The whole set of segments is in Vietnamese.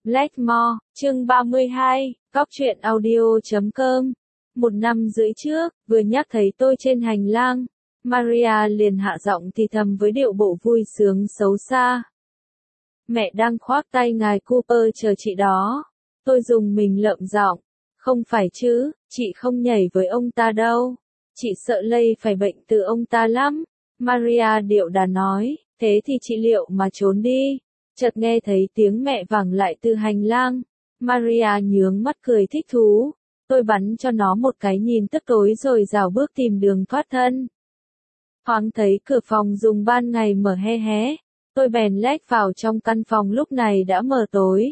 Blackmore, chương 32, góc truyện audio.com. Một năm rưỡi trước, vừa nhắc thấy tôi trên hành lang, Maria liền hạ giọng thì thầm với điệu bộ vui sướng xấu xa. Mẹ đang khoác tay ngài Cooper chờ chị đó. Tôi dùng mình lợm giọng. Không phải chứ, chị không nhảy với ông ta đâu. Chị sợ lây phải bệnh từ ông ta lắm. Maria điệu đà nói, thế thì chị liệu mà trốn đi. Chợt nghe thấy tiếng mẹ vẳng lại từ hành lang. Maria nhướng mắt cười thích thú. Tôi bắn cho nó một cái nhìn tức tối rồi rảo bước tìm đường thoát thân. Thoáng thấy cửa phòng dùng ban ngày mở hé hé. Tôi bèn lách vào trong căn phòng lúc này đã mờ tối.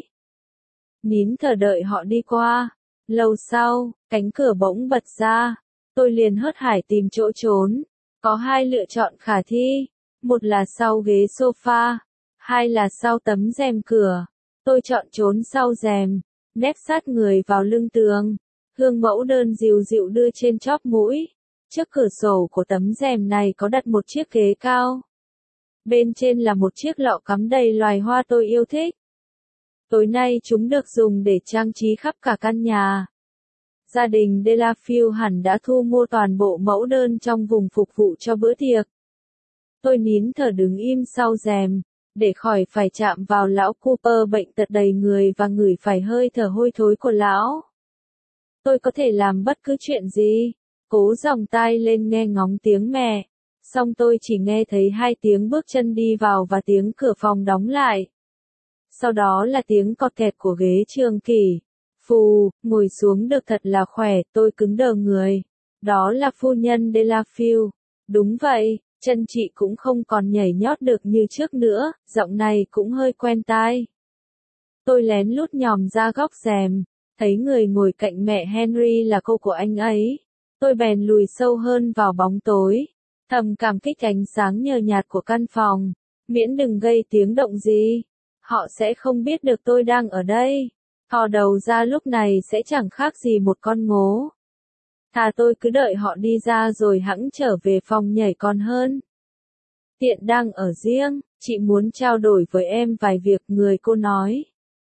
Nín thở đợi họ đi qua. Lâu sau, cánh cửa bỗng bật ra. Tôi liền hớt hải tìm chỗ trốn. Có hai lựa chọn khả thi. Một là sau ghế sofa. Hai là sau tấm rèm cửa. Tôi chọn trốn sau rèm. Nép sát người vào lưng tường. Hương mẫu đơn dịu dịu đưa trên chóp mũi. Trước cửa sổ của tấm rèm này có đặt một chiếc ghế cao. Bên trên là một chiếc lọ cắm đầy loài hoa tôi yêu thích. Tối nay chúng được dùng để trang trí khắp cả căn nhà. Gia đình Delafield hẳn đã thu mua toàn bộ mẫu đơn trong vùng phục vụ cho bữa tiệc. Tôi nín thở đứng im sau rèm, để khỏi phải chạm vào lão Cooper bệnh tật đầy người và ngửi phải hơi thở hôi thối của lão. Tôi có thể làm bất cứ chuyện gì, cố dòng tai lên nghe ngóng tiếng mẹ. Xong tôi chỉ nghe thấy hai tiếng bước chân đi vào và tiếng cửa phòng đóng lại. Sau đó là tiếng cọt kẹt của ghế trường kỷ. Phù, ngồi xuống được thật là khỏe, tôi cứng đờ người. Đó là phu nhân Delafield. Đúng vậy, chân chị cũng không còn nhảy nhót được như trước nữa, giọng này cũng hơi quen tai. Tôi lén lút nhòm ra góc rèm, thấy người ngồi cạnh mẹ Henry là cô của anh ấy. Tôi bèn lùi sâu hơn vào bóng tối, thầm cảm kích ánh sáng nhờ nhạt của căn phòng, miễn đừng gây tiếng động gì. Họ sẽ không biết được tôi đang ở đây. Thò đầu ra lúc này sẽ chẳng khác gì một con ngố. Thà tôi cứ đợi họ đi ra rồi hẵng trở về phòng nhảy còn hơn. Tiện đang ở riêng, chị muốn trao đổi với em vài việc, người cô nói.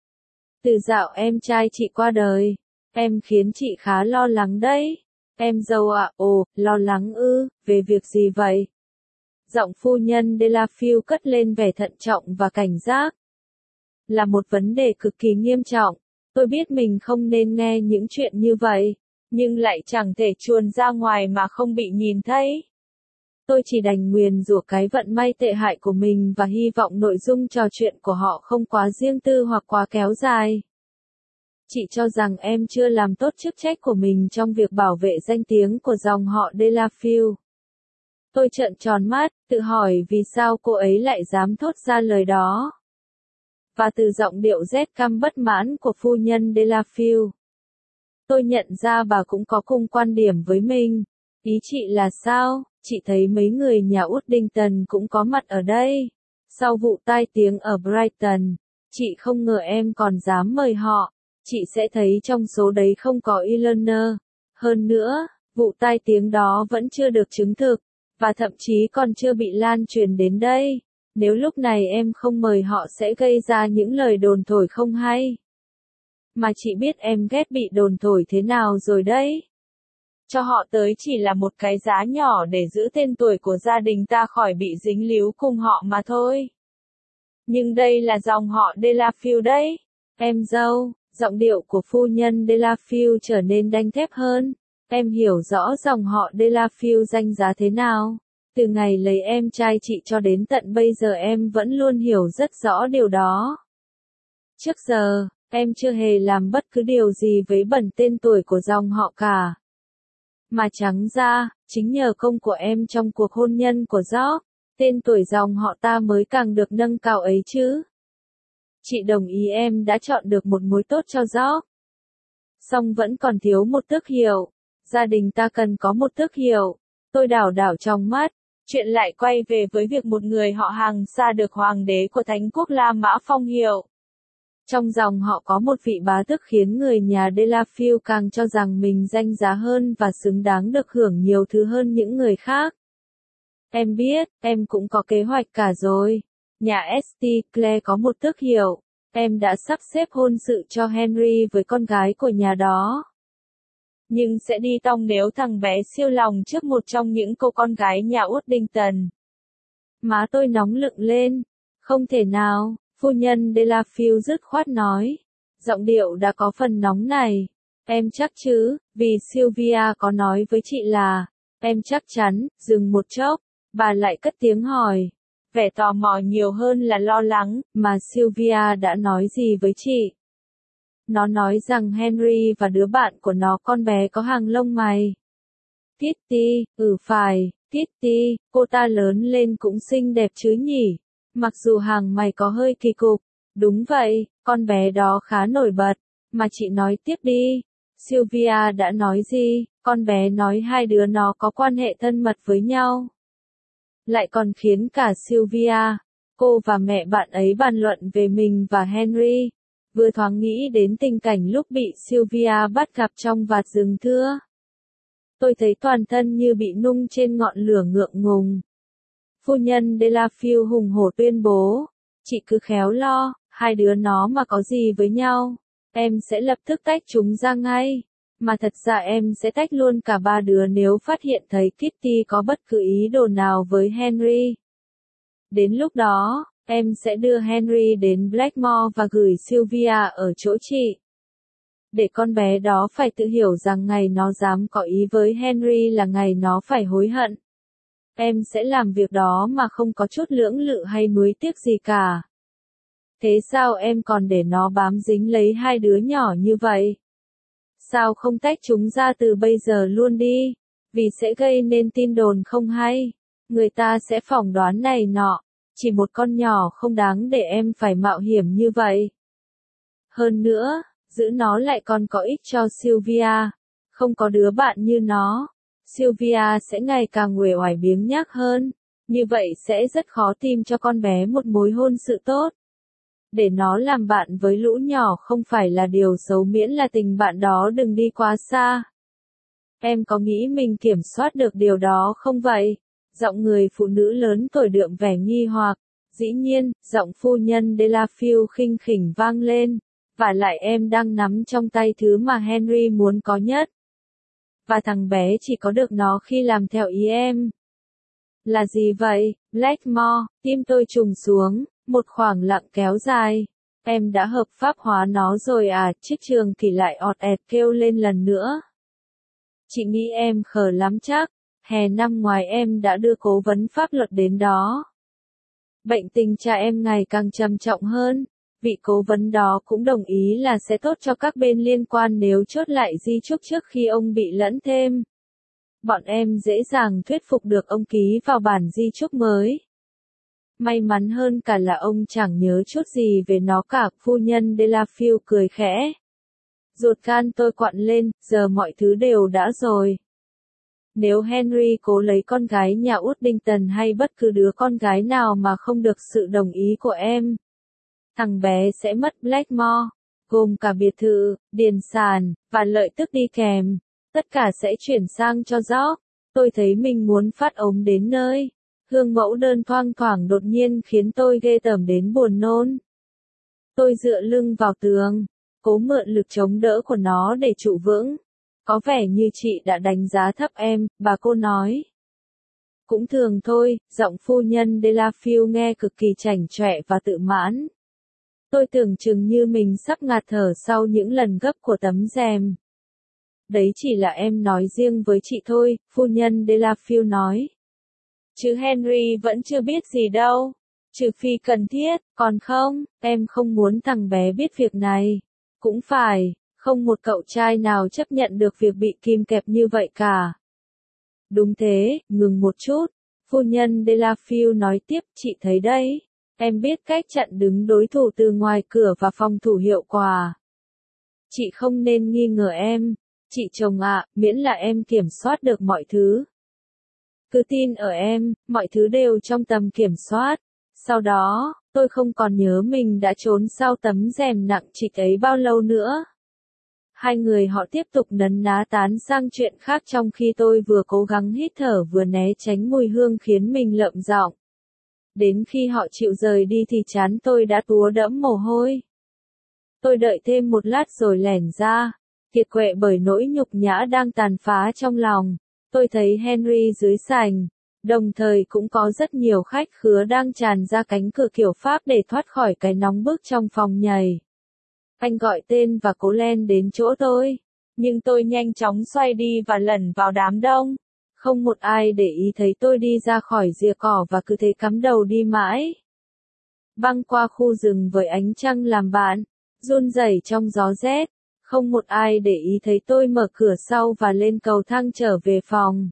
Từ dạo em trai chị qua đời, em khiến chị khá lo lắng đấy. Em dâu ạ, ồ, lo lắng ư, về việc gì vậy? Giọng phu nhân Delafield cất lên vẻ thận trọng và cảnh giác. Là một vấn đề cực kỳ nghiêm trọng. Tôi biết mình không nên nghe những chuyện như vậy, nhưng lại chẳng thể chuồn ra ngoài mà không bị nhìn thấy. Tôi chỉ đành nguyền rủa cái vận may tệ hại của mình và hy vọng nội dung trò chuyện của họ không quá riêng tư hoặc quá kéo dài. Chị cho rằng em chưa làm tốt chức trách của mình trong việc bảo vệ danh tiếng của dòng họ Delafield. Tôi trợn tròn mắt, tự hỏi vì sao cô ấy lại dám thốt ra lời đó. Và từ giọng điệu rét căm bất mãn của phu nhân Delafield, tôi nhận ra bà cũng có cùng quan điểm với mình. Ý chị là sao? Chị thấy mấy người nhà Uddington cũng có mặt ở đây. Sau vụ tai tiếng ở Brighton, chị không ngờ em còn dám mời họ. Chị sẽ thấy trong số đấy không có Eleanor. Hơn nữa, vụ tai tiếng đó vẫn chưa được chứng thực, và thậm chí còn chưa bị lan truyền đến đây. Nếu lúc này em không mời họ sẽ gây ra những lời đồn thổi không hay. Mà chị biết em ghét bị đồn thổi thế nào rồi đấy. Cho họ tới chỉ là một cái giá nhỏ để giữ tên tuổi của gia đình ta khỏi bị dính líu cùng họ mà thôi. Nhưng đây là dòng họ Delafield đấy. Em dâu, giọng điệu của phu nhân Delafield trở nên đanh thép hơn. Em hiểu rõ dòng họ Delafield danh giá thế nào. Từ ngày lấy em trai chị cho đến tận bây giờ em vẫn luôn hiểu rất rõ điều đó. Trước giờ, em chưa hề làm bất cứ điều gì với bẩn tên tuổi của dòng họ cả. Mà chẳng ra, chính nhờ công của em trong cuộc hôn nhân của George, tên tuổi dòng họ ta mới càng được nâng cao ấy chứ. Chị đồng ý em đã chọn được một mối tốt cho George. Song vẫn còn thiếu một tước hiệu. Gia đình ta cần có một tước hiệu. Tôi đảo đảo trong mắt. Chuyện lại quay về với việc một người họ hàng xa được hoàng đế của Thánh quốc La Mã phong hiệu. Trong dòng họ có một vị bá tước khiến người nhà Delafield càng cho rằng mình danh giá hơn và xứng đáng được hưởng nhiều thứ hơn những người khác. Em biết, em cũng có kế hoạch cả rồi. Nhà St. Clair có một tước hiệu. Em đã sắp xếp hôn sự cho Henry với con gái của nhà đó. Nhưng sẽ đi tong nếu thằng bé siêu lòng trước một trong những cô con gái nhà Worthington. Má tôi nóng lựng lên. Không thể nào, phu nhân Delafield dứt khoát nói. Giọng điệu đã có phần nóng này. Em chắc chứ, vì Sylvia có nói với chị là, em chắc chắn, dừng một chốc, bà lại cất tiếng hỏi. Vẻ tò mò nhiều hơn là lo lắng, mà Sylvia đã nói gì với chị? Nó nói rằng Henry và đứa bạn của nó con bé có hàng lông mày. Kitty, phải, Kitty, cô ta lớn lên cũng xinh đẹp chứ nhỉ? Mặc dù hàng mày có hơi kỳ cục. Đúng vậy, con bé đó khá nổi bật. Mà chị nói tiếp đi. Sylvia đã nói gì? Con bé nói hai đứa nó có quan hệ thân mật với nhau. Lại còn khiến cả Sylvia, cô và mẹ bạn ấy bàn luận về mình và Henry. Vừa thoáng nghĩ đến tình cảnh lúc bị Sylvia bắt gặp trong vạt rừng thưa. Tôi thấy toàn thân như bị nung trên ngọn lửa ngượng ngùng. Phu nhân Delafield hùng hổ tuyên bố, chị cứ khéo lo, hai đứa nó mà có gì với nhau, em sẽ lập tức tách chúng ra ngay. Mà thật ra em sẽ tách luôn cả ba đứa nếu phát hiện thấy Kitty có bất cứ ý đồ nào với Henry. Đến lúc đó, em sẽ đưa Henry đến Blackmore và gửi Sylvia ở chỗ chị. Để con bé đó phải tự hiểu rằng ngày nó dám có ý với Henry là ngày nó phải hối hận. Em sẽ làm việc đó mà không có chút lưỡng lự hay nuối tiếc gì cả. Thế sao em còn để nó bám dính lấy hai đứa nhỏ như vậy? Sao không tách chúng ra từ bây giờ luôn đi? Vì sẽ gây nên tin đồn không hay. Người ta sẽ phỏng đoán này nọ. Chỉ một con nhỏ không đáng để em phải mạo hiểm như vậy. Hơn nữa, giữ nó lại còn có ích cho Sylvia. Không có đứa bạn như nó, Sylvia sẽ ngày càng uể oải biếng nhác hơn. Như vậy sẽ rất khó tìm cho con bé một mối hôn sự tốt. Để nó làm bạn với lũ nhỏ không phải là điều xấu miễn là tình bạn đó đừng đi quá xa. Em có nghĩ mình kiểm soát được điều đó không vậy? Giọng người phụ nữ lớn tuổi đượm vẻ nghi hoặc. Dĩ nhiên, giọng phu nhân Delafield khinh khỉnh vang lên. Và lại em đang nắm trong tay thứ mà Henry muốn có nhất. Và thằng bé chỉ có được nó khi làm theo ý em. Là gì vậy, Blackmore? Tim tôi trùng xuống, một khoảng lặng kéo dài. Em đã hợp pháp hóa nó rồi à? Chiếc trường kỳ lại ọt ẹt kêu lên lần nữa. Chị nghĩ em khờ lắm chắc. Hè năm ngoài em đã đưa cố vấn pháp luật đến đó. Bệnh tình cha em ngày càng trầm trọng hơn. Vị cố vấn đó cũng đồng ý là sẽ tốt cho các bên liên quan nếu chốt lại di chúc trước khi ông bị lẫn thêm. Bọn em dễ dàng thuyết phục được ông ký vào bản di chúc mới. May mắn hơn cả là ông chẳng nhớ chút gì về nó cả. Phu nhân Delafield cười khẽ. Ruột gan tôi quặn lên, giờ mọi thứ đều đã rồi. Nếu Henry cố lấy con gái nhà Worthington hay bất cứ đứa con gái nào mà không được sự đồng ý của em, thằng bé sẽ mất Blackmore, gồm cả biệt thự, điền sản, và lợi tức đi kèm. Tất cả sẽ chuyển sang cho George. Tôi thấy mình muốn phát ống đến nơi. Hương mẫu đơn thoang thoảng đột nhiên khiến tôi ghê tởm đến buồn nôn. Tôi dựa lưng vào tường, cố mượn lực chống đỡ của nó để trụ vững. Có vẻ như chị đã đánh giá thấp em, bà cô nói. Cũng thường thôi, giọng phu nhân Delafield nghe cực kỳ chảnh chọe và tự mãn. Tôi tưởng chừng như mình sắp ngạt thở sau những lần gấp của tấm rèm. Đấy chỉ là em nói riêng với chị thôi, phu nhân Delafield nói. Chứ Henry vẫn chưa biết gì đâu. Trừ phi cần thiết, còn không, em không muốn thằng bé biết việc này. Cũng phải, không một cậu trai nào chấp nhận được việc bị kìm kẹp như vậy cả. Đúng thế, ngừng một chút. Phu nhân Delafield nói tiếp, chị thấy đấy. Em biết cách chặn đứng đối thủ từ ngoài cửa và phòng thủ hiệu quả. Chị không nên nghi ngờ em. Chị chồng ạ, miễn là em kiểm soát được mọi thứ. Cứ tin ở em, mọi thứ đều trong tầm kiểm soát. Sau đó, tôi không còn nhớ mình đã trốn sau tấm rèm nặng trịch ấy bao lâu nữa. Hai người họ tiếp tục nấn ná tán sang chuyện khác trong khi tôi vừa cố gắng hít thở vừa né tránh mùi hương khiến mình lợm giọng. Đến khi họ chịu rời đi thì trán tôi đã túa đẫm mồ hôi. Tôi đợi thêm một lát rồi lẻn ra, kiệt quệ bởi nỗi nhục nhã đang tàn phá trong lòng. Tôi thấy Henry dưới sảnh, đồng thời cũng có rất nhiều khách khứa đang tràn ra cánh cửa kiểu Pháp để thoát khỏi cái nóng bức trong phòng nhảy. Anh gọi tên và cố len đến chỗ tôi, nhưng tôi nhanh chóng xoay đi và lẩn vào đám đông. Không một ai để ý thấy tôi đi ra khỏi rìa cỏ và cứ thế cắm đầu đi mãi. Băng qua khu rừng với ánh trăng làm bạn, run rẩy trong gió rét. Không một ai để ý thấy tôi mở cửa sau và lên cầu thang trở về phòng.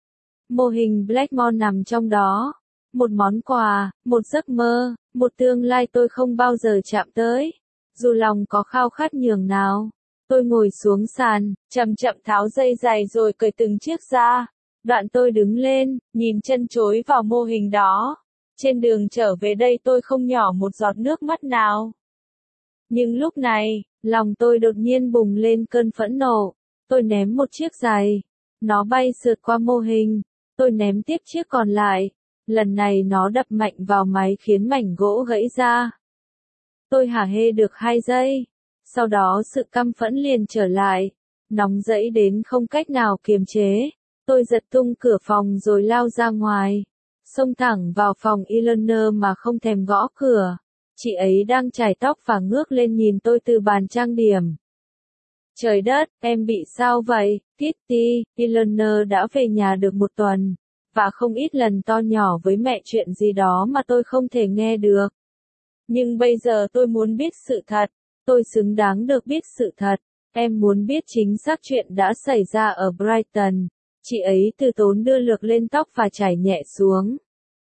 Mô hình Blackmore nằm trong đó. Một món quà, một giấc mơ, một tương lai tôi không bao giờ chạm tới. Dù lòng có khao khát nhường nào. Tôi ngồi xuống sàn, chậm chậm tháo dây giày rồi cởi từng chiếc ra. Đoạn tôi đứng lên, nhìn chân chối vào mô hình đó. Trên đường trở về đây tôi không nhỏ một giọt nước mắt nào. Nhưng lúc này, lòng tôi đột nhiên bùng lên cơn phẫn nộ. Tôi ném một chiếc giày. Nó bay sượt qua mô hình. Tôi ném tiếp chiếc còn lại. Lần này nó đập mạnh vào máy khiến mảnh gỗ gãy ra. Tôi hả hê được 2 giây. Sau đó sự căm phẫn liền trở lại. Nóng dẫy đến không cách nào kiềm chế. Tôi giật tung cửa phòng rồi lao ra ngoài. Xông thẳng vào phòng Eleanor mà không thèm gõ cửa. Chị ấy đang chải tóc và ngước lên nhìn tôi từ bàn trang điểm. Trời đất, em bị sao vậy, Kitty? Eleanor đã về nhà được 1 tuần, và không ít lần to nhỏ với mẹ chuyện gì đó mà tôi không thể nghe được. Nhưng bây giờ tôi muốn biết sự thật, tôi xứng đáng được biết sự thật. Em muốn biết chính xác chuyện đã xảy ra ở Brighton. Chị ấy từ tốn đưa lược lên tóc và chải nhẹ xuống.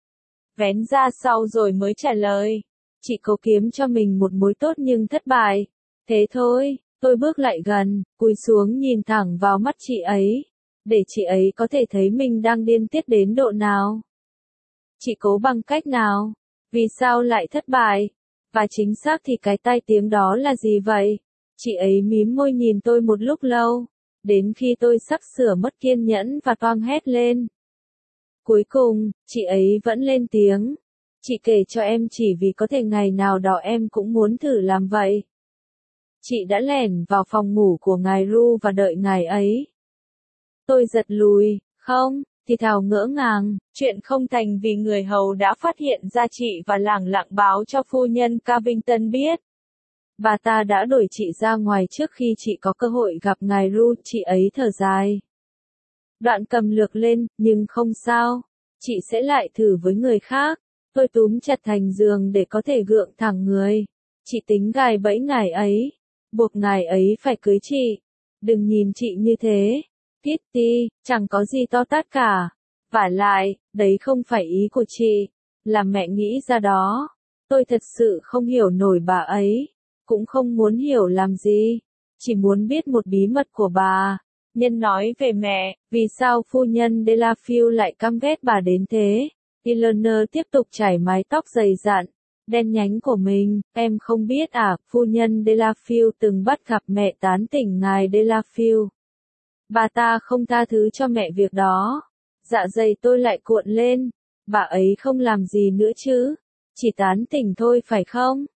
Vén ra sau rồi mới trả lời. Chị cố kiếm cho mình một mối tốt nhưng thất bại. Thế thôi, tôi bước lại gần, cúi xuống nhìn thẳng vào mắt chị ấy. Để chị ấy có thể thấy mình đang điên tiết đến độ nào. Chị cố bằng cách nào? Vì sao lại thất bại? Và chính xác thì cái tai tiếng đó là gì vậy? Chị ấy mím môi nhìn tôi một lúc lâu. Đến khi tôi sắp sửa mất kiên nhẫn và toang hét lên. Cuối cùng, chị ấy vẫn lên tiếng. Chị kể cho em chỉ vì có thể ngày nào đó em cũng muốn thử làm vậy. Chị đã lẻn vào phòng ngủ của ngài Ru và đợi ngài ấy. Tôi giật lùi, không, thì thào ngỡ ngàng, chuyện không thành vì người hầu đã phát hiện ra chị và lẳng lặng báo cho phu nhân Cavington biết. Bà ta đã đuổi chị ra ngoài trước khi chị có cơ hội gặp ngài Ru, chị ấy thở dài. Đoạn cầm lược lên, nhưng không sao, chị sẽ lại thử với người khác. Tôi túm chặt thành giường để có thể gượng thẳng người. Chị tính gài bẫy ngài ấy, buộc ngài ấy phải cưới chị. Đừng nhìn chị như thế, Kitty, chẳng có gì to tát cả. Vả lại, đấy không phải ý của chị, là mẹ nghĩ ra đó. Tôi thật sự không hiểu nổi bà ấy, cũng không muốn hiểu làm gì, chỉ muốn biết một bí mật của bà. Nhân nói về mẹ, vì sao phu nhân Delafield lại căm ghét bà đến thế? Eleanor tiếp tục chải mái tóc dày dặn, đen nhánh của mình. Em không biết à, phu nhân Delafield từng bắt gặp mẹ tán tỉnh ngài Delafield. Bà ta không tha thứ cho mẹ việc đó. Dạ dày tôi lại cuộn lên. Bà ấy không làm gì nữa chứ? Chỉ tán tỉnh thôi phải không?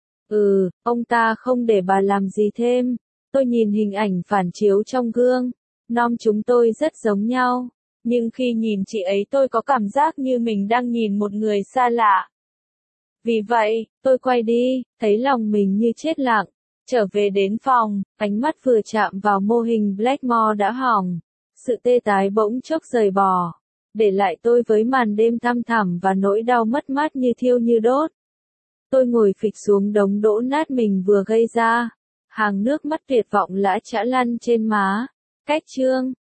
Ông ta không để bà làm gì thêm. Tôi nhìn hình ảnh phản chiếu trong gương. Nom chúng tôi rất giống nhau. Nhưng khi nhìn chị ấy tôi có cảm giác như mình đang nhìn một người xa lạ. Vì vậy, tôi quay đi, thấy lòng mình như chết lặng. Trở về đến phòng, ánh mắt vừa chạm vào mô hình Blackmore đã hỏng. Sự tê tái bỗng chốc rời bỏ. Để lại tôi với màn đêm thăm thẳm và nỗi đau mất mát như thiêu như đốt. Tôi ngồi phịch xuống đống đổ nát mình vừa gây ra. Hàng nước mắt tuyệt vọng lã chã lăn trên má. Cách chương